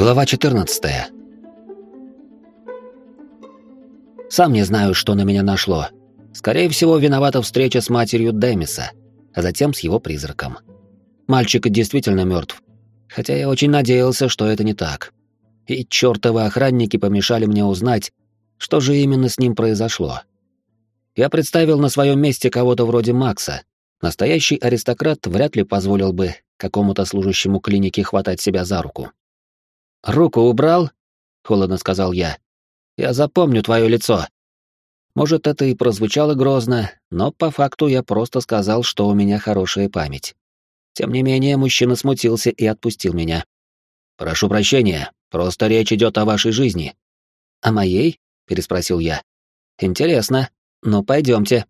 Глава 14. Сам не знаю, что на меня нашло. Скорее всего, виновата встреча с матерью Демиса, а затем с его призраком. Мальчик действительно мертв, хотя я очень надеялся, что это не так. И чертовы охранники помешали мне узнать, что же именно с ним произошло. Я представил на своем месте кого-то вроде Макса. Настоящий аристократ вряд ли позволил бы какому-то служащему клиники хватать себя за руку. «Руку убрал?» — холодно сказал я. «Я запомню твое лицо». Может, это и прозвучало грозно, но по факту я просто сказал, что у меня хорошая память. Тем не менее, мужчина смутился и отпустил меня. «Прошу прощения, просто речь идет о вашей жизни». «О моей?» — переспросил я. «Интересно. Ну, пойдемте».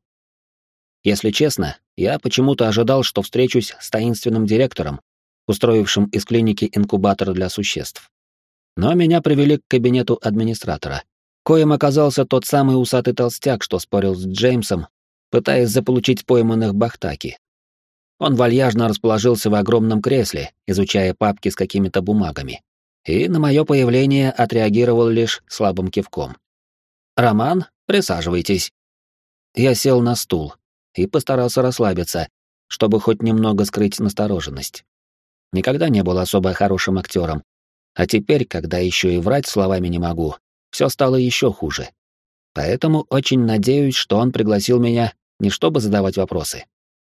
Если честно, я почему-то ожидал, что встречусь с таинственным директором, устроившим из клиники инкубатор для существ. Но меня привели к кабинету администратора, коим оказался тот самый усатый толстяк, что спорил с Джеймсом, пытаясь заполучить пойманных Бахтаки. Он вальяжно расположился в огромном кресле, изучая папки с какими-то бумагами, и на мое появление отреагировал лишь слабым кивком. «Роман, присаживайтесь». Я сел на стул и постарался расслабиться, чтобы хоть немного скрыть настороженность. Никогда не был особо хорошим актером, а теперь, когда еще и врать словами не могу, все стало еще хуже. Поэтому очень надеюсь, что он пригласил меня не чтобы задавать вопросы.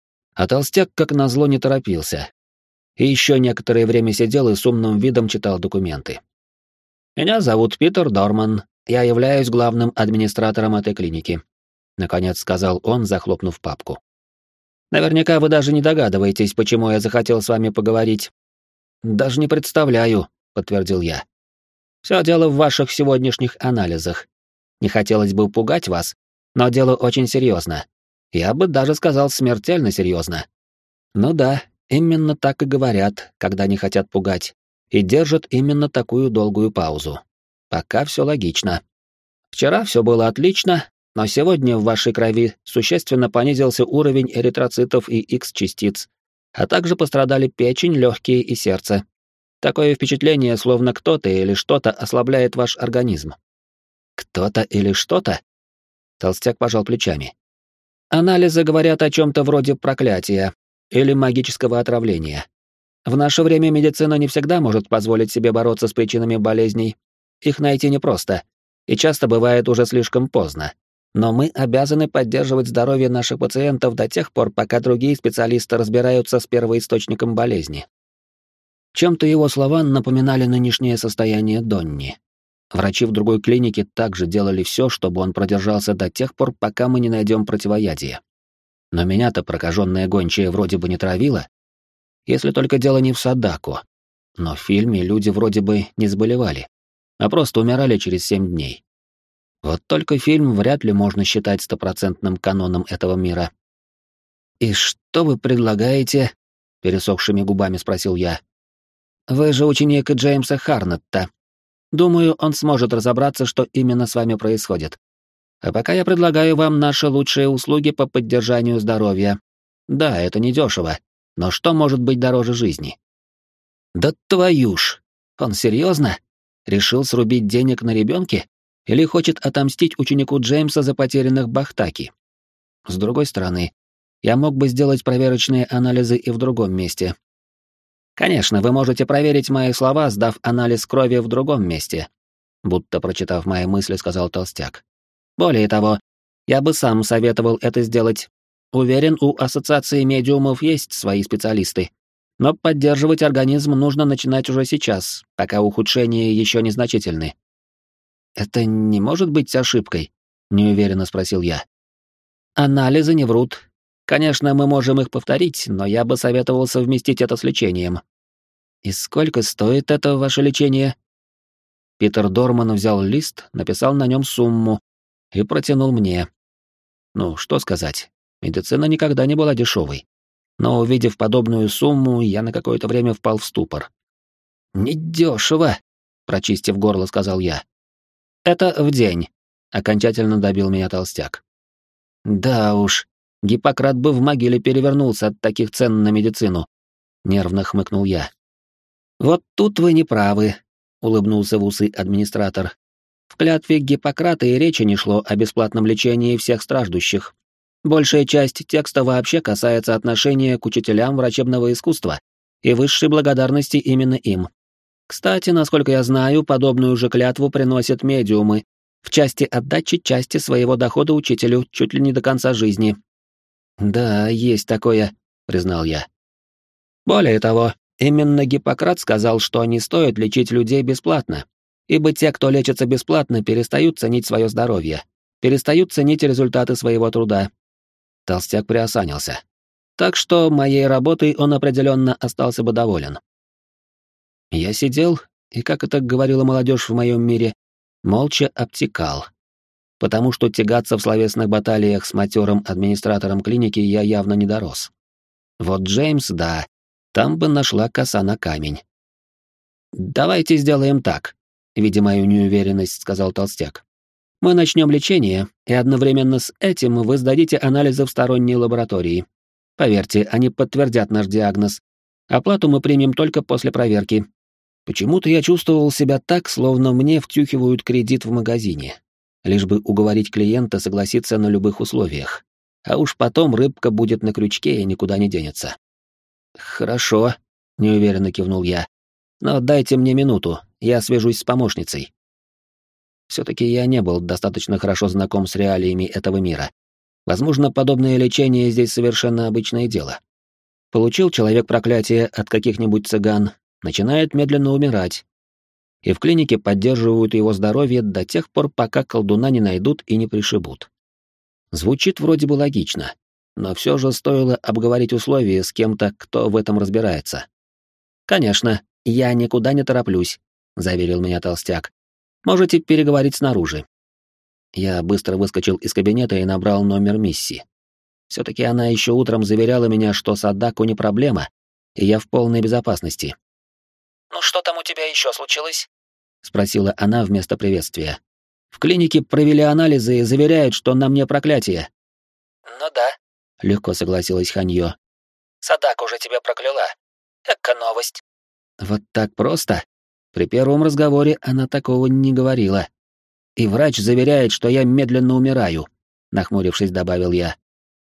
А толстяк, как назло, не торопился. И еще некоторое время сидел и с умным видом читал документы. «Меня зовут Питер Дорман, я являюсь главным администратором этой клиники», — наконец сказал он, захлопнув папку. «Наверняка вы даже не догадываетесь, почему я захотел с вами поговорить». «Даже не представляю», — подтвердил я. «Все дело в ваших сегодняшних анализах. Не хотелось бы пугать вас, но дело очень серьезно. Я бы даже сказал смертельно серьезно. Ну да, именно так и говорят, когда не хотят пугать, и держат именно такую долгую паузу. Пока все логично. Вчера все было отлично, но сегодня в вашей крови существенно понизился уровень эритроцитов и X-частиц, а также пострадали печень, легкие и сердце. Такое впечатление, словно кто-то или что-то ослабляет ваш организм». «Кто-то или что-то?» Толстяк пожал плечами. «Анализы говорят о чем-то вроде проклятия или магического отравления. В наше время медицина не всегда может позволить себе бороться с причинами болезней. Их найти непросто, и часто бывает уже слишком поздно. Но мы обязаны поддерживать здоровье наших пациентов до тех пор, пока другие специалисты разбираются с первоисточником болезни». Чем-то его слова напоминали нынешнее состояние Донни. Врачи в другой клинике также делали все, чтобы он продержался до тех пор, пока мы не найдем противоядие. Но меня-то прокаженная гончая вроде бы не травила, если только дело не в Садако. Но в фильме люди вроде бы не заболевали, а просто умирали через 7 дней. Вот только фильм вряд ли можно считать стопроцентным каноном этого мира. «И что вы предлагаете?» — пересохшими губами спросил я. «Вы же ученик Джеймса Харнетта. Думаю, он сможет разобраться, что именно с вами происходит. А пока я предлагаю вам наши лучшие услуги по поддержанию здоровья. Да, это недешево, но что может быть дороже жизни?» «Да твою ж! Он серьезно? Решил срубить денег на ребенке? Или хочет отомстить ученику Джеймса за потерянных Бахтаки? С другой стороны, я мог бы сделать проверочные анализы и в другом месте. Конечно, вы можете проверить мои слова, сдав анализ крови в другом месте», будто прочитав мои мысли, сказал толстяк. «Более того, я бы сам советовал это сделать. Уверен, у ассоциации медиумов есть свои специалисты. Но поддерживать организм нужно начинать уже сейчас, пока ухудшения еще незначительны». «Это не может быть ошибкой?» — неуверенно спросил я. «Анализы не врут. Конечно, мы можем их повторить, но я бы советовал совместить это с лечением». «И сколько стоит это ваше лечение?» Питер Дорман взял лист, написал на нем сумму и протянул мне. Ну, что сказать, медицина никогда не была дешевой. Но увидев подобную сумму, я на какое-то время впал в ступор. «Недешево», — прочистив горло, сказал я. «Это в день», — окончательно добил меня толстяк. «Да уж, Гиппократ бы в могиле перевернулся от таких цен на медицину», — нервно хмыкнул я. «Вот тут вы не правы. улыбнулся в усы администратор. В клятве Гиппократа и речи не шло о бесплатном лечении всех страждущих. Большая часть текста вообще касается отношения к учителям врачебного искусства и высшей благодарности именно им. Кстати, насколько я знаю, подобную же клятву приносят медиумы в части отдачи части своего дохода учителю чуть ли не до конца жизни. «Да, есть такое», — признал я. Более того, именно Гиппократ сказал, что не стоит лечить людей бесплатно, ибо те, кто лечится бесплатно, перестают ценить свое здоровье, перестают ценить результаты своего труда. Толстяк приосанился. Так что моей работой он определенно остался бы доволен. Я сидел, и, как это говорила молодежь в моем мире, молча обтекал. Потому что тягаться в словесных баталиях с матерым администратором клиники я явно не дорос. Вот Джеймс, да, там бы нашла коса на камень. «Давайте сделаем так», — видя мою неуверенность, сказал толстяк. «Мы начнем лечение, и одновременно с этим вы сдадите анализы в сторонней лаборатории. Поверьте, они подтвердят наш диагноз. Оплату мы примем только после проверки». Почему-то я чувствовал себя так, словно мне втюхивают кредит в магазине, лишь бы уговорить клиента согласиться на любых условиях. А уж потом рыбка будет на крючке и никуда не денется. «Хорошо», — неуверенно кивнул я. «Но дайте мне минуту, я свяжусь с помощницей». Все-таки я не был достаточно хорошо знаком с реалиями этого мира. Возможно, подобное лечение здесь совершенно обычное дело. Получил человек проклятие от каких-нибудь цыган, начинает медленно умирать. И в клинике поддерживают его здоровье до тех пор, пока колдуна не найдут и не пришибут. Звучит вроде бы логично, но все же стоило обговорить условия с кем-то, кто в этом разбирается. «Конечно, я никуда не тороплюсь», — заверил меня толстяк. «Можете переговорить снаружи». Я быстро выскочил из кабинета и набрал номер Мисси. Все-таки она еще утром заверяла меня, что Садаку не проблема, и я в полной безопасности. «Ну что там у тебя еще случилось?» — спросила она вместо приветствия. «В клинике провели анализы и заверяют, что на мне проклятие». «Ну да», — легко согласилась Ханьё. «Садак уже тебя прокляла. Эка новость». Вот так просто? При первом разговоре она такого не говорила. «И врач заверяет, что я медленно умираю», — нахмурившись, добавил я.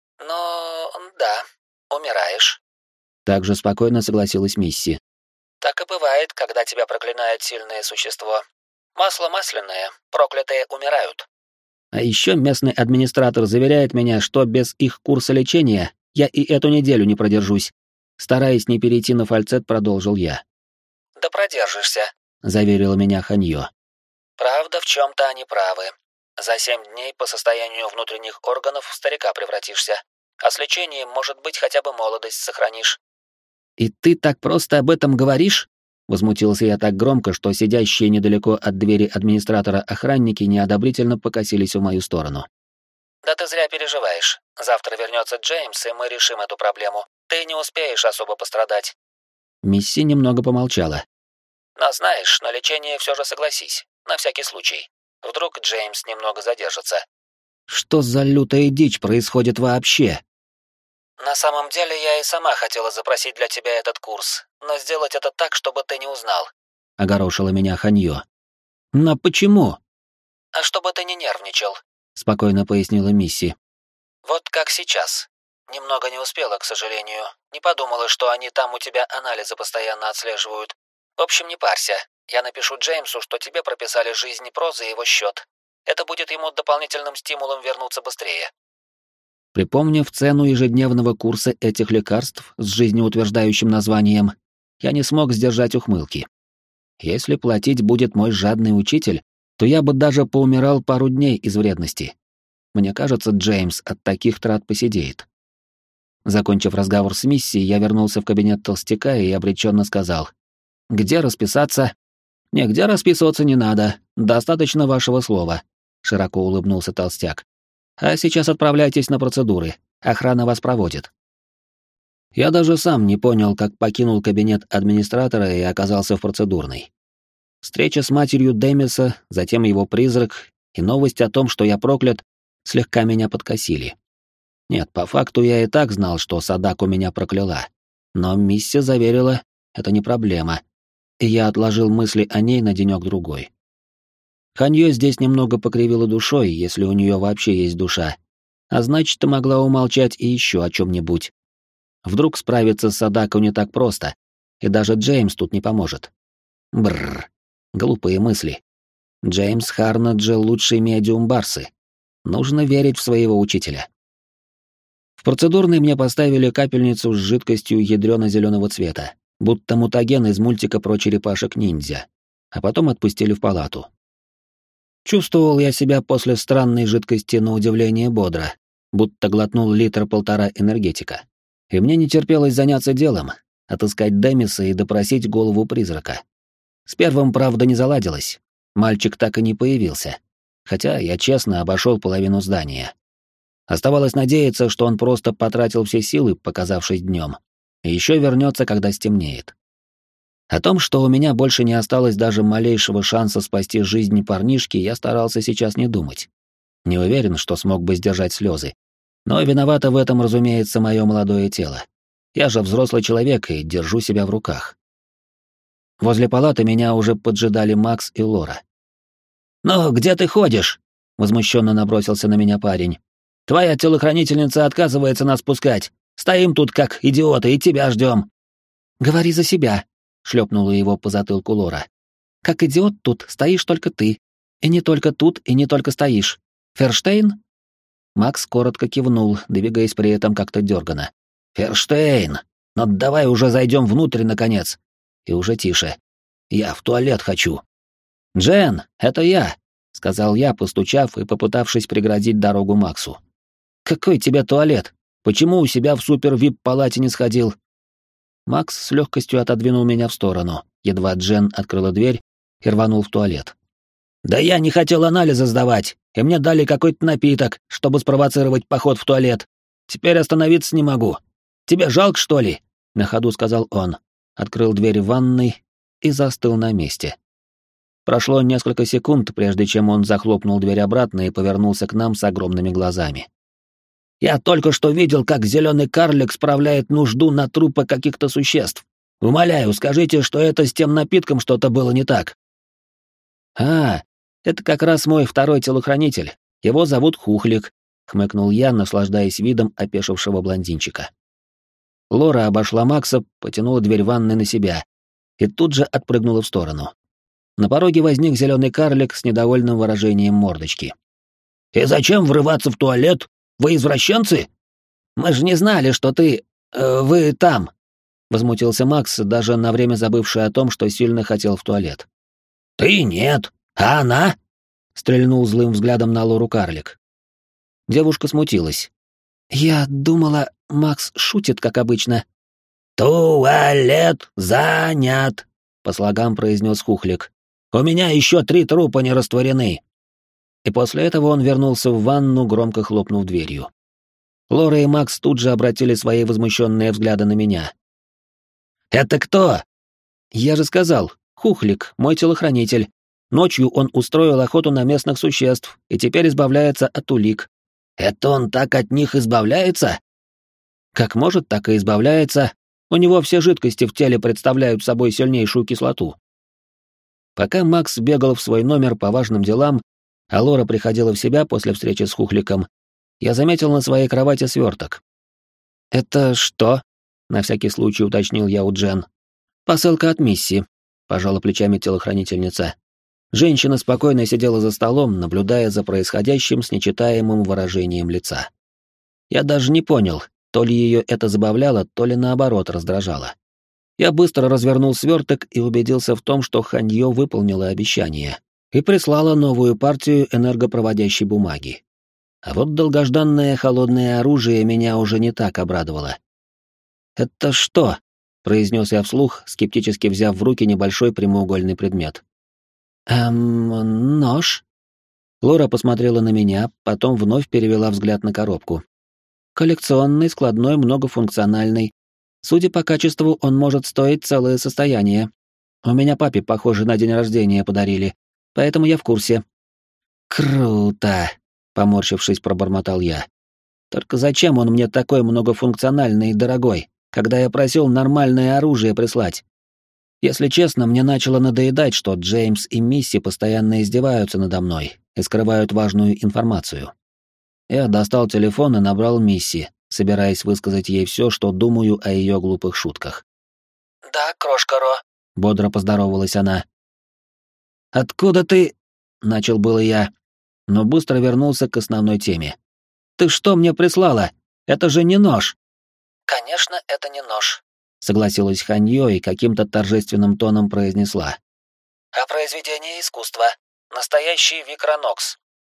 «Ну, да, умираешь». Также спокойно согласилась Мисси. «Так и бывает, когда тебя проклинает сильное существо. Масло масляное, проклятые умирают». А еще местный администратор заверяет меня, что без их курса лечения я и эту неделю не продержусь. Стараясь не перейти на фальцет, продолжил я. «Да продержишься», — заверила меня Ханьё. «Правда, в чем-то они правы. За 7 дней по состоянию внутренних органов в старика превратишься. А с лечением, может быть, хотя бы молодость сохранишь». «И ты так просто об этом говоришь?» Возмутился я так громко, что сидящие недалеко от двери администратора охранники неодобрительно покосились в мою сторону. «Да ты зря переживаешь. Завтра вернется Джеймс, и мы решим эту проблему. Ты не успеешь особо пострадать». Мисси немного помолчала. «Но знаешь, на лечение все же согласись. На всякий случай. Вдруг Джеймс немного задержится». «Что за лютая дичь происходит вообще?» «На самом деле я и сама хотела запросить для тебя этот курс, но сделать это так, чтобы ты не узнал». Огорошила меня Ханьё. «Но почему?» «А чтобы ты не нервничал», — спокойно пояснила Мисси. «Вот как сейчас. Немного не успела, к сожалению. Не подумала, что они там у тебя анализы постоянно отслеживают. В общем, не парься. Я напишу Джеймсу, что тебе прописали жизнь про за его счет. Это будет ему дополнительным стимулом вернуться быстрее». Припомнив цену ежедневного курса этих лекарств с жизнеутверждающим названием, я не смог сдержать ухмылки. Если платить будет мой жадный учитель, то я бы даже поумирал пару дней из вредности. Мне кажется, Джеймс от таких трат посидеет. Закончив разговор с Миссией, я вернулся в кабинет толстяка и обреченно сказал: «Где расписаться?» «Нигде расписываться не надо, достаточно вашего слова», — широко улыбнулся толстяк. «А сейчас отправляйтесь на процедуры, охрана вас проводит». Я даже сам не понял, как покинул кабинет администратора и оказался в процедурной. Встреча с матерью Демиса, затем его призрак и новость о том, что я проклят, слегка меня подкосили. Нет, по факту я и так знал, что Садаку меня прокляла. Но Мисси заверила, это не проблема. и я отложил мысли о ней на денек-другой. Ханьё здесь немного покривила душой, если у нее вообще есть душа, а значит, могла умолчать и еще о чем-нибудь. Вдруг справиться с Садако не так просто, и даже Джеймс тут не поможет. Бррр, глупые мысли. Джеймс Харнаджи — лучший медиум Барсы. Нужно верить в своего учителя. В процедурной мне поставили капельницу с жидкостью ядрёно-зелёного цвета, будто мутаген из мультика про черепашек-ниндзя, а потом отпустили в палату. Чувствовал я себя после странной жидкости на удивление бодро, будто глотнул 1,5 литра энергетика. И мне не терпелось заняться делом, отыскать Демиса и допросить голову призрака. С первым, правда, не заладилось. Мальчик так и не появился, хотя я честно обошел половину здания. Оставалось надеяться, что он просто потратил все силы, показавшись днем, и еще вернется, когда стемнеет. О том, что у меня больше не осталось даже малейшего шанса спасти жизнь парнишки, я старался сейчас не думать. Не уверен, что смог бы сдержать слезы. Но виновато в этом, разумеется, мое молодое тело. Я же взрослый человек и держу себя в руках. Возле палаты меня уже поджидали Макс и Лора. «Ну, где ты ходишь?» — возмущенно набросился на меня парень. «Твоя телохранительница отказывается нас пускать. Стоим тут как идиоты и тебя ждем». «Говори за себя», — шлепнула его по затылку Лора. «Как идиот тут стоишь только ты. И не только тут, и не только стоишь. Ферштейн?» Макс коротко кивнул, двигаясь при этом как-то дёрганно. «Ферштейн! Ну давай уже зайдем внутрь, наконец!» И уже тише. «Я в туалет хочу!» «Джен, это я!» — сказал я, постучав и попытавшись преградить дорогу Максу. «Какой тебе туалет? Почему у себя в супер-вип-палате не сходил?» Макс с легкостью отодвинул меня в сторону, едва Джен открыла дверь и рванул в туалет. «Да я не хотел анализы сдавать, и мне дали какой-то напиток, чтобы спровоцировать поход в туалет. Теперь остановиться не могу. Тебе жалко, что ли?» — на ходу сказал он, открыл дверь в ванной и застыл на месте. Прошло несколько секунд, прежде чем он захлопнул дверь обратно и повернулся к нам с огромными глазами. «Я только что видел, как зеленый карлик справляет нужду на трупы каких-то существ. Умоляю, скажите, что это с тем напитком что-то было не так». «А, это как раз мой второй телохранитель. Его зовут Хухлик», — хмыкнул я, наслаждаясь видом опешившего блондинчика. Лора обошла Макса, потянула дверь ванной на себя и тут же отпрыгнула в сторону. На пороге возник зеленый карлик с недовольным выражением мордочки. «И зачем врываться в туалет? Вы извращенцы? Мы же не знали, что вы там!» — возмутился Макс, даже на время забывший о том, что сильно хотел в туалет. «Ты нет, а она?» — стрельнул злым взглядом на Лору карлик. Девушка смутилась. «Я думала, Макс шутит, как обычно». «Туалет занят», — по слогам произнес Хухлик. «У меня еще 3 трупа не растворены». И после этого он вернулся в ванну, громко хлопнув дверью. Лора и Макс тут же обратили свои возмущенные взгляды на меня. «Это кто?» «Я же сказал, Хухлик, мой телохранитель. Ночью он устроил охоту на местных существ и теперь избавляется от улик». «Это он так от них избавляется?» «Как может, так и избавляется. У него все жидкости в теле представляют собой сильнейшую кислоту». Пока Макс бегал в свой номер по важным делам, а Лора приходила в себя после встречи с Хухликом, я заметил на своей кровати сверток. «Это что?» — на всякий случай уточнил я у Джен. «Посылка от Мисси», — пожала плечами телохранительница. Женщина спокойно сидела за столом, наблюдая за происходящим с нечитаемым выражением лица. Я даже не понял, то ли ее это забавляло, то ли наоборот раздражало. Я быстро развернул сверток и убедился в том, что Ханьё выполнила обещание и прислала новую партию энергопроводящей бумаги. А вот долгожданное холодное оружие меня уже не так обрадовало. «Это что?» — произнес я вслух, скептически взяв в руки небольшой прямоугольный предмет. Нож?» Лора посмотрела на меня, потом вновь перевела взгляд на коробку. «Коллекционный, складной, многофункциональный. Судя по качеству, он может стоить целое состояние. У меня папе, похоже, на день рождения подарили, поэтому я в курсе». «Круто!» — поморщившись, пробормотал я. «Только зачем он мне такой многофункциональный и дорогой, когда я просил нормальное оружие прислать?» Если честно, мне начало надоедать, что Джеймс и Мисси постоянно издеваются надо мной и скрывают важную информацию. Я достал телефон и набрал Мисси, собираясь высказать ей все, что думаю о ее глупых шутках. «Да, крошка Ро», — бодро поздоровалась она. «Откуда ты...» — начал было я, но быстро вернулся к основной теме. «Ты что мне прислала? Это же не нож!» «Конечно, это не нож», — согласилась Ханьё и каким-то торжественным тоном произнесла. «А произведение искусства. Настоящий Викронокс.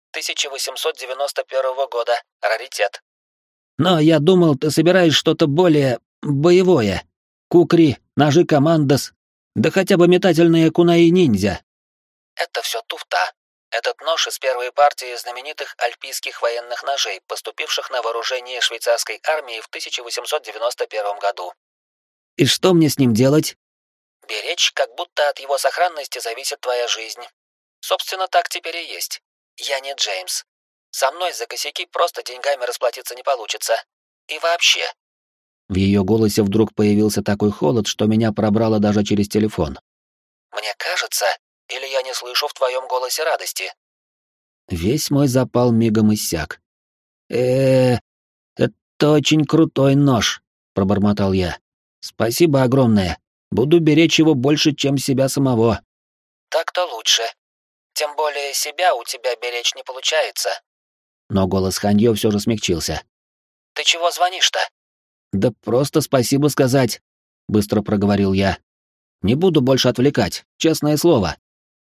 1891 года. Раритет». «Но я думал, ты собираешь что-то более... боевое. Кукри, ножи командос, да хотя бы метательные кунаи-ниндзя». «Это все туфта. Этот нож из первой партии знаменитых альпийских военных ножей, поступивших на вооружение швейцарской армии в 1891 году». «И что мне с ним делать?» «Беречь, как будто от его сохранности зависит твоя жизнь. Собственно, так теперь и есть. Я не Джеймс. Со мной за косяки просто деньгами расплатиться не получится. И вообще...» В ее голосе вдруг появился такой холод, что меня пробрало даже через телефон. «Мне кажется, или я не слышу в твоем голосе радости?» Весь мой запал мигом иссяк. Это очень крутой нож», — пробормотал я. «Спасибо огромное. Буду беречь его больше, чем себя самого». «Так-то лучше. Тем более себя у тебя беречь не получается». Но голос Ханьё все же смягчился. «Ты чего звонишь-то?» «Да просто спасибо сказать», — быстро проговорил я. «Не буду больше отвлекать, честное слово».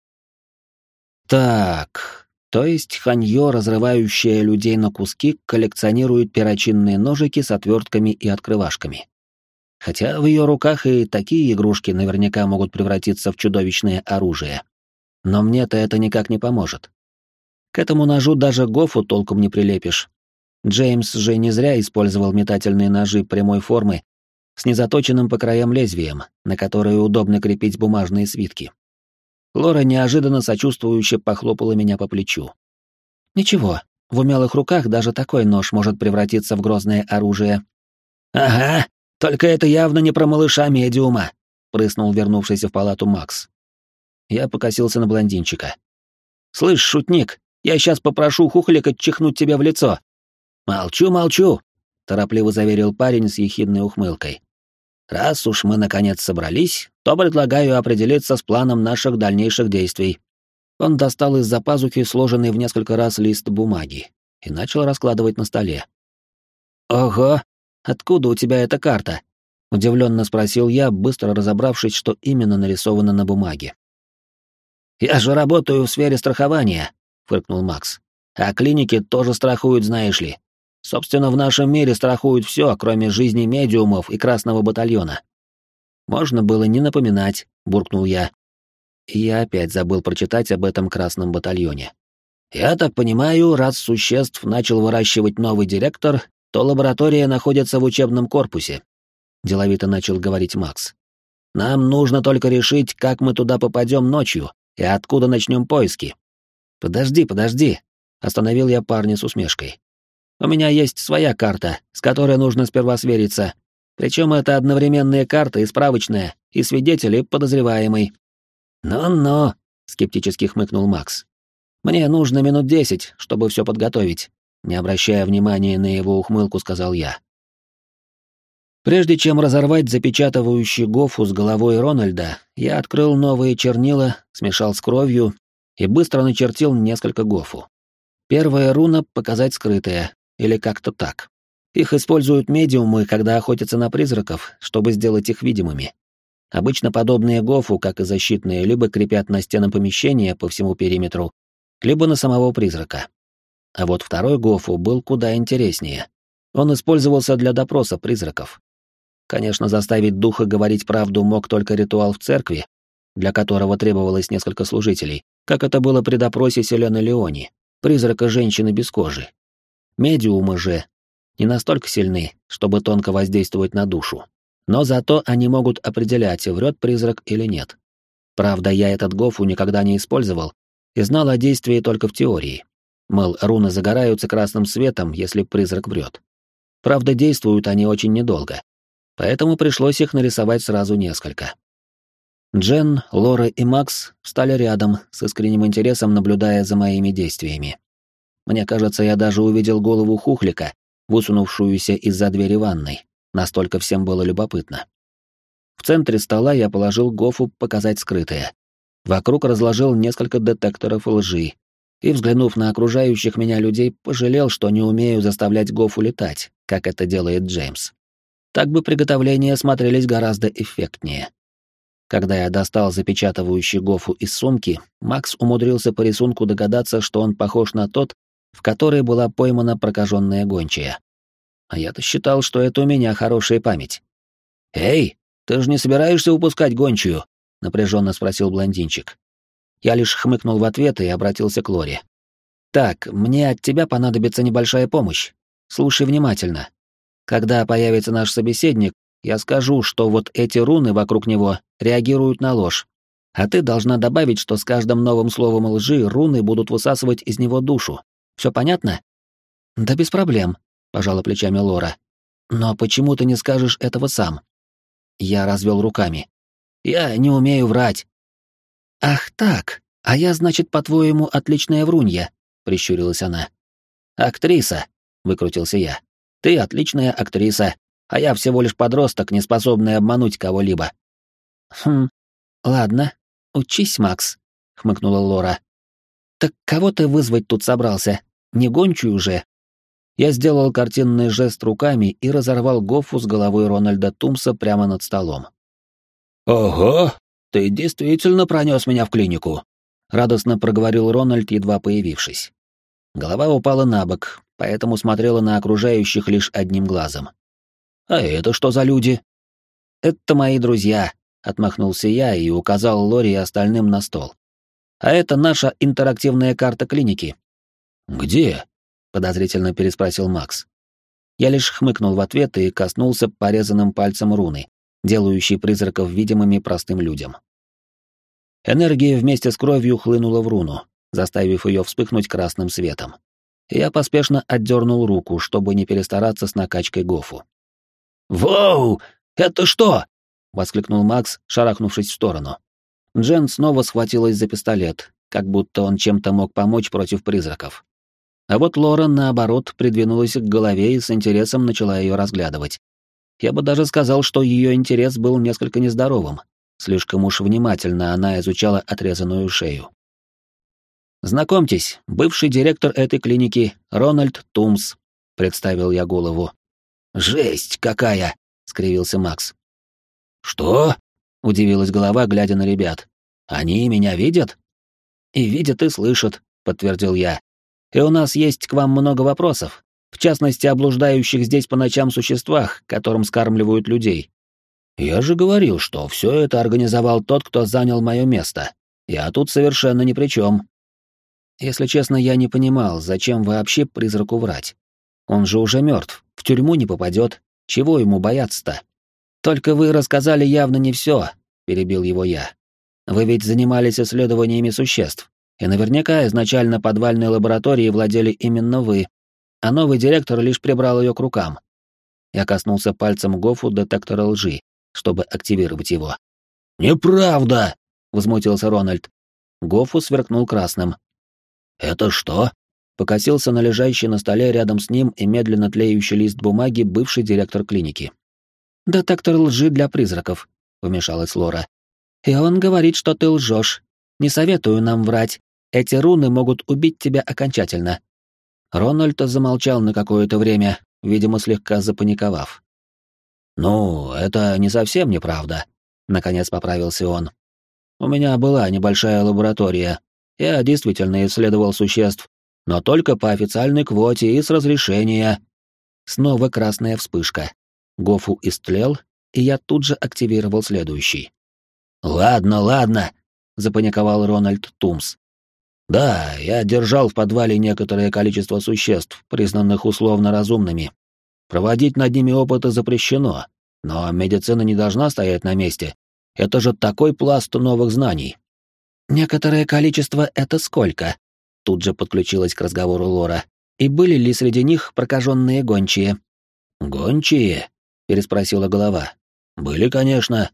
Так, то есть Ханьё, разрывающая людей на куски, коллекционирует перочинные ножики с отвертками и открывашками. Хотя в ее руках и такие игрушки наверняка могут превратиться в чудовищное оружие. Но мне-то это никак не поможет. К этому ножу даже гофу толком не прилепишь. Джеймс же не зря использовал метательные ножи прямой формы с незаточенным по краям лезвием, на которые удобно крепить бумажные свитки. Лора неожиданно сочувствующе похлопала меня по плечу. «Ничего, в умелых руках даже такой нож может превратиться в грозное оружие». «Ага, только это явно не про малыша-медиума», — прыснул вернувшийся в палату Макс. Я покосился на блондинчика. «Слышь, шутник, я сейчас попрошу Хухлика чихнуть тебе в лицо». «Молчу», — торопливо заверил парень с ехидной ухмылкой. «Раз уж мы наконец собрались, то предлагаю определиться с планом наших дальнейших действий». Он достал из-за пазухи сложенный в несколько раз лист бумаги и начал раскладывать на столе. «Ого, откуда у тебя эта карта?» — удивленно спросил я, быстро разобравшись, что именно нарисовано на бумаге. «Я же работаю в сфере страхования», — фыркнул Макс. «А клиники тоже страхуют, знаешь ли. Собственно, в нашем мире страхуют все, кроме жизни медиумов и Красного батальона». «Можно было не напоминать», — буркнул я. И я опять забыл прочитать об этом Красном батальоне. «Я так понимаю, раз существ начал выращивать новый директор, то лаборатория находится в учебном корпусе», — деловито начал говорить Макс. «Нам нужно только решить, как мы туда попадем ночью и откуда начнем поиски». «Подожди», — остановил я парня с усмешкой. «У меня есть своя карта, с которой нужно сперва свериться. Причем это одновременная карта и справочная, и свидетель, и подозреваемый». «Ну-ну», — скептически хмыкнул Макс. «Мне нужно минут 10, чтобы все подготовить», — не обращая внимания на его ухмылку, сказал я. Прежде чем разорвать запечатывающий гофу с головой Рональда, я открыл новые чернила, смешал с кровью и быстро начертил несколько гофу. Первая руна — показать скрытая, или как-то так. Их используют медиумы, когда охотятся на призраков, чтобы сделать их видимыми. Обычно подобные гофу, как и защитные, либо крепят на стены помещения по всему периметру, либо на самого призрака. А вот второй гофу был куда интереснее. Он использовался для допроса призраков. Конечно, заставить духа говорить правду мог только ритуал в церкви, для которого требовалось несколько служителей, как это было при допросе Селены Леони, призрака женщины без кожи. Медиумы же не настолько сильны, чтобы тонко воздействовать на душу. Но зато они могут определять, врет призрак или нет. Правда, я этот гофу никогда не использовал и знал о действии только в теории. Мол, руны загораются красным светом, если призрак врет. Правда, действуют они очень недолго. Поэтому пришлось их нарисовать сразу несколько. Джен, Лора и Макс встали рядом, с искренним интересом наблюдая за моими действиями. Мне кажется, я даже увидел голову Хухлика, высунувшуюся из-за двери ванной. Настолько всем было любопытно. В центре стола я положил Гофу показать скрытое. Вокруг разложил несколько детекторов лжи. И, взглянув на окружающих меня людей, пожалел, что не умею заставлять Гофу летать, как это делает Джеймс. Так бы приготовления смотрелись гораздо эффектнее. Когда я достал запечатывающий Гофу из сумки, Макс умудрился по рисунку догадаться, что он похож на тот, в который была поймана прокаженная гончая. А я-то считал, что это у меня хорошая память. «Эй, ты же не собираешься упускать гончую?» — напряженно спросил блондинчик. Я лишь хмыкнул в ответ и обратился к Лоре. «Так, мне от тебя понадобится небольшая помощь. Слушай внимательно. Когда появится наш собеседник, я скажу, что вот эти руны вокруг него реагируют на ложь. А ты должна добавить, что с каждым новым словом лжи руны будут высасывать из него душу. Все понятно?» «Да без проблем», — пожала плечами Лора. «Но почему ты не скажешь этого сам?» Я развел руками. «Я не умею врать». «Ах так, а я, значит, по-твоему, отличная врунья», — прищурилась она. «Актриса», — выкрутился я. «Ты отличная актриса, а я всего лишь подросток, не способный обмануть кого-либо». «Хм, ладно, учись, Макс», — хмыкнула Лора. «Так кого ты вызвать тут собрался? Не гончую же?» Я сделал картинный жест руками и разорвал Гофу с головой Рональда Тумса прямо над столом. «Ого, ты действительно пронес меня в клинику», — радостно проговорил Рональд, едва появившись. Голова упала на бок, поэтому смотрела на окружающих лишь одним глазом. «А это что за люди?» «Это мои друзья», — отмахнулся я и указал Лоре и остальным на стол. «А это наша интерактивная карта клиники». «Где?» — подозрительно переспросил Макс. Я лишь хмыкнул в ответ и коснулся порезанным пальцем руны, делающей призраков видимыми простым людям. Энергия вместе с кровью хлынула в руну, заставив ее вспыхнуть красным светом. Я поспешно отдернул руку, чтобы не перестараться с накачкой Гофу. «Воу! Это что?» — воскликнул Макс, шарахнувшись в сторону. Джен снова схватилась за пистолет, как будто он чем-то мог помочь против призраков. А вот Лора, наоборот, придвинулась к голове и с интересом начала ее разглядывать. Я бы даже сказал, что ее интерес был несколько нездоровым. Слишком уж внимательно она изучала отрезанную шею. «Знакомьтесь, бывший директор этой клиники Рональд Тумс», — представил я голову. «Жесть какая!» — скривился Макс. «Что?» — удивилась голова, глядя на ребят. «Они меня видят?» «И видят, и слышат», — подтвердил я. «И у нас есть к вам много вопросов, в частности, о блуждающих здесь по ночам существах, которым скармливают людей». «Я же говорил, что все это организовал тот, кто занял мое место. Я тут совершенно ни при чем». Если честно, я не понимал, зачем вообще призраку врать. Он же уже мертв, в тюрьму не попадет, чего ему бояться-то? «Только вы рассказали явно не все», — перебил его я. «Вы ведь занимались исследованиями существ, и наверняка изначально подвальной лабораторией владели именно вы, а новый директор лишь прибрал ее к рукам». Я коснулся пальцем Гофу детектора лжи, чтобы активировать его. «Неправда!» — возмутился Рональд. Гофу сверкнул красным. «Это что?» — покосился на лежащий на столе рядом с ним и медленно тлеющий лист бумаги бывший директор клиники. «Детектор лжи для призраков», — вмешалась Лора. «И он говорит, что ты лжешь. Не советую нам врать. Эти руны могут убить тебя окончательно». Рональд замолчал на какое-то время, видимо, слегка запаниковав. «Ну, это не совсем неправда», — наконец поправился он. «У меня была небольшая лаборатория. Я действительно исследовал существ, но только по официальной квоте и с разрешения». Снова красная вспышка. Гофу истлел, и я тут же активировал следующий. «Ладно, ладно», — запаниковал Рональд Тумс. «Да, я держал в подвале некоторое количество существ, признанных условно разумными. Проводить над ними опыты запрещено, но медицина не должна стоять на месте. Это же такой пласт новых знаний». «Некоторое количество — это сколько?» Тут же подключилась к разговору Лора. «И были ли среди них прокаженные гончие?» «Гончие?» — переспросила голова. «Были, конечно.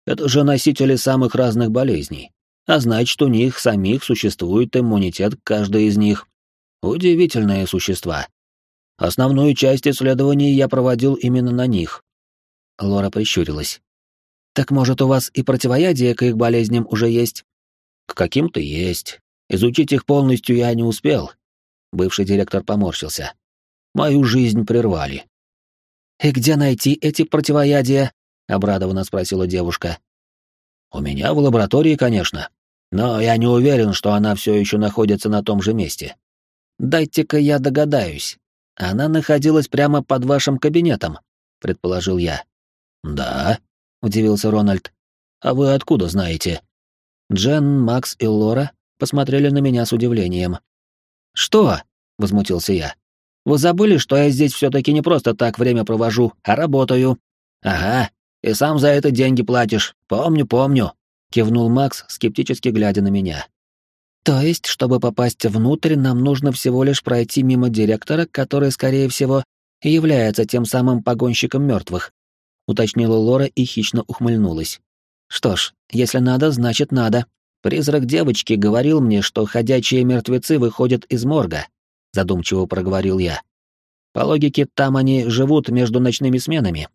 Это же носители самых разных болезней. А значит, у них самих существует иммунитет к каждой из них. Удивительные существа. Основную часть исследований я проводил именно на них. Лора прищурилась. Так может, у вас и противоядие к их болезням уже есть? К каким-то есть. Изучить их полностью я не успел. Бывший директор поморщился. Мою жизнь прервали. «И где найти эти противоядия?» — обрадованно спросила девушка. «У меня в лаборатории, конечно. Но я не уверен, что она все еще находится на том же месте. Дайте-ка я догадаюсь. Она находилась прямо под вашим кабинетом», — предположил я. «Да», — удивился Рональд. «А вы откуда знаете?» Джен, Макс и Лора посмотрели на меня с удивлением. «Что?» — возмутился я. «Вы забыли, что я здесь все-таки не просто так время провожу, а работаю?» «Ага, и сам за это деньги платишь. Помню», — кивнул Макс, скептически глядя на меня. «То есть, чтобы попасть внутрь, нам нужно всего лишь пройти мимо директора, который, скорее всего, и является тем самым погонщиком мертвых», — уточнила Лора и хищно ухмыльнулась. «Что ж, если надо, значит надо. Призрак девочки говорил мне, что ходячие мертвецы выходят из морга», — задумчиво проговорил я. «По логике, там они живут между ночными сменами.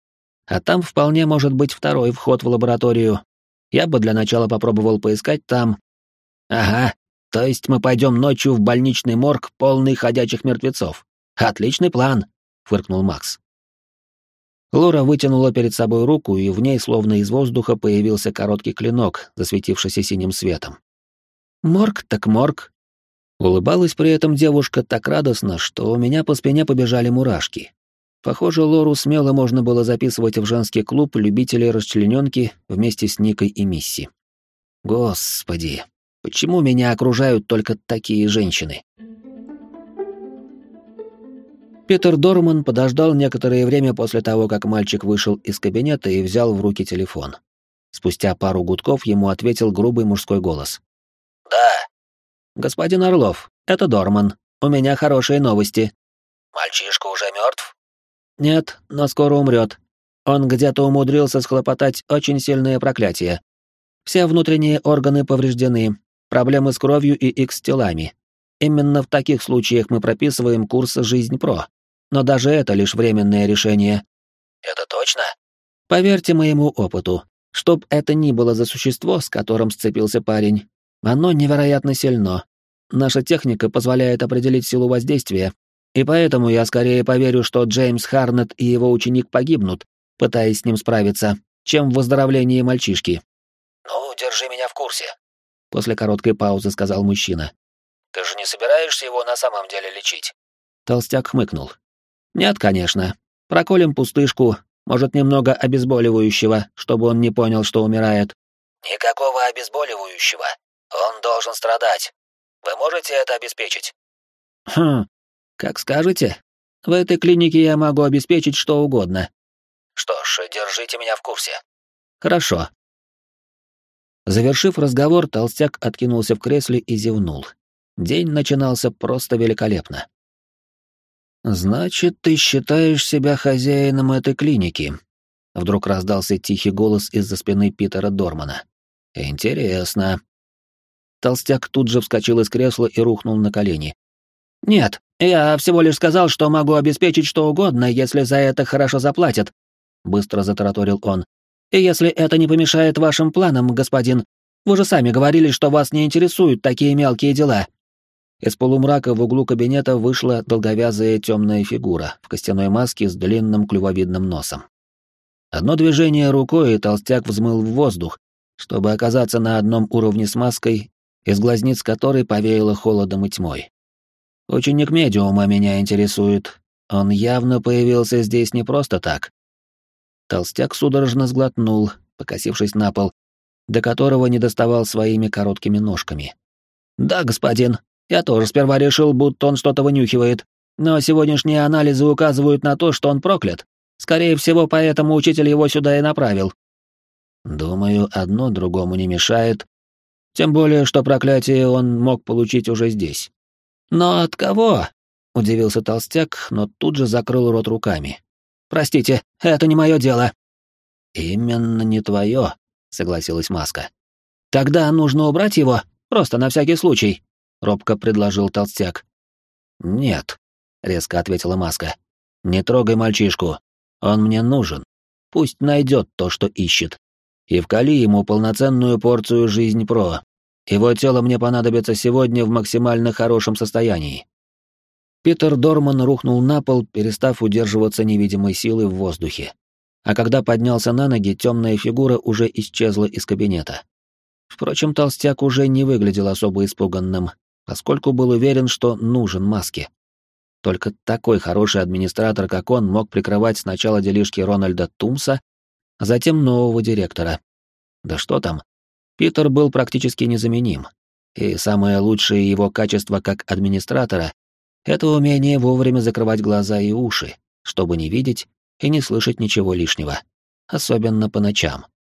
А там вполне может быть второй вход в лабораторию. Я бы для начала попробовал поискать там». «Ага, то есть мы пойдем ночью в больничный морг, полный ходячих мертвецов. Отличный план», — фыркнул Макс. Лора вытянула перед собой руку, и в ней словно из воздуха появился короткий клинок, засветившийся синим светом. «Морг так морг». Улыбалась при этом девушка так радостно, что у меня по спине побежали мурашки. Похоже, Лору смело можно было записывать в женский клуб любителей расчленёнки вместе с Никой и Мисси. Господи, почему меня окружают только такие женщины? Питер Дорман подождал некоторое время после того, как мальчик вышел из кабинета и взял в руки телефон. Спустя пару гудков ему ответил грубый мужской голос. «Да». «Господин Орлов, это Дорман. У меня хорошие новости». «Мальчишка уже мертв?» «Нет, но скоро умрет. Он где-то умудрился схлопотать очень сильное проклятие. Все внутренние органы повреждены, проблемы с кровью и X-телами. Именно в таких случаях мы прописываем курс «Жизнь-Про». Но даже это лишь временное решение. «Это точно?» Поверьте моему опыту, чтоб это ни было за существо, с которым сцепился парень, оно невероятно сильно. Наша техника позволяет определить силу воздействия, и поэтому я скорее поверю, что Джеймс Харнет и его ученик погибнут, пытаясь с ним справиться, чем в выздоровлении мальчишки. «Ну, держи меня в курсе», — после короткой паузы сказал мужчина. «Ты же не собираешься его на самом деле лечить?» Толстяк хмыкнул. «Нет, конечно. Проколем пустышку, может, немного обезболивающего, чтобы он не понял, что умирает». «Никакого обезболивающего. Он должен страдать. Вы можете это обеспечить?» «Хм, как скажете. В этой клинике я могу обеспечить что угодно». «Что ж, держите меня в курсе». «Хорошо». Завершив разговор, толстяк откинулся в кресле и зевнул. День начинался просто великолепно. «Значит, ты считаешь себя хозяином этой клиники?» Вдруг раздался тихий голос из-за спины Питера Дормана. «Интересно». Толстяк тут же вскочил из кресла и рухнул на колени. «Нет, я всего лишь сказал, что могу обеспечить что угодно, если за это хорошо заплатят», — быстро затараторил он. «И если это не помешает вашим планам, господин, вы же сами говорили, что вас не интересуют такие мелкие дела». Из полумрака в углу кабинета вышла долговязая темная фигура в костяной маске с длинным клювовидным носом. Одно движение рукой, и толстяк взмыл в воздух, чтобы оказаться на одном уровне с маской, из глазниц которой повеяло холодом и тьмой. Ученик медиума меня интересует. Он явно появился здесь не просто так. Толстяк судорожно сглотнул, покосившись на пол, до которого не доставал своими короткими ножками. «Да, господин, я тоже сперва решил, будто он что-то вынюхивает, но сегодняшние анализы указывают на то, что он проклят. Скорее всего, поэтому учитель его сюда и направил». Думаю, одно другому не мешает, тем более, что проклятие он мог получить уже здесь. «Но от кого?» — удивился толстяк, но тут же закрыл рот руками. «Простите, это не мое дело». «Именно не твое», — согласилась Маска. «Тогда нужно убрать его, просто на всякий случай», — робко предложил толстяк. «Нет», — резко ответила Маска. «Не трогай мальчишку. Он мне нужен. Пусть найдет то, что ищет. И вкали ему полноценную порцию «Жизнь Про». Его тело мне понадобится сегодня в максимально хорошем состоянии». Питер Дорман рухнул на пол, перестав удерживаться невидимой силой в воздухе. А когда поднялся на ноги, темная фигура уже исчезла из кабинета. Впрочем, толстяк уже не выглядел особо испуганным, поскольку был уверен, что нужен Маске. Только такой хороший администратор, как он, мог прикрывать сначала делишки Рональда Тумса, а затем нового директора. Да что там, Питер был практически незаменим. И самое лучшее его качество как администратора — это умение вовремя закрывать глаза и уши, чтобы не видеть и не слышать ничего лишнего, особенно по ночам.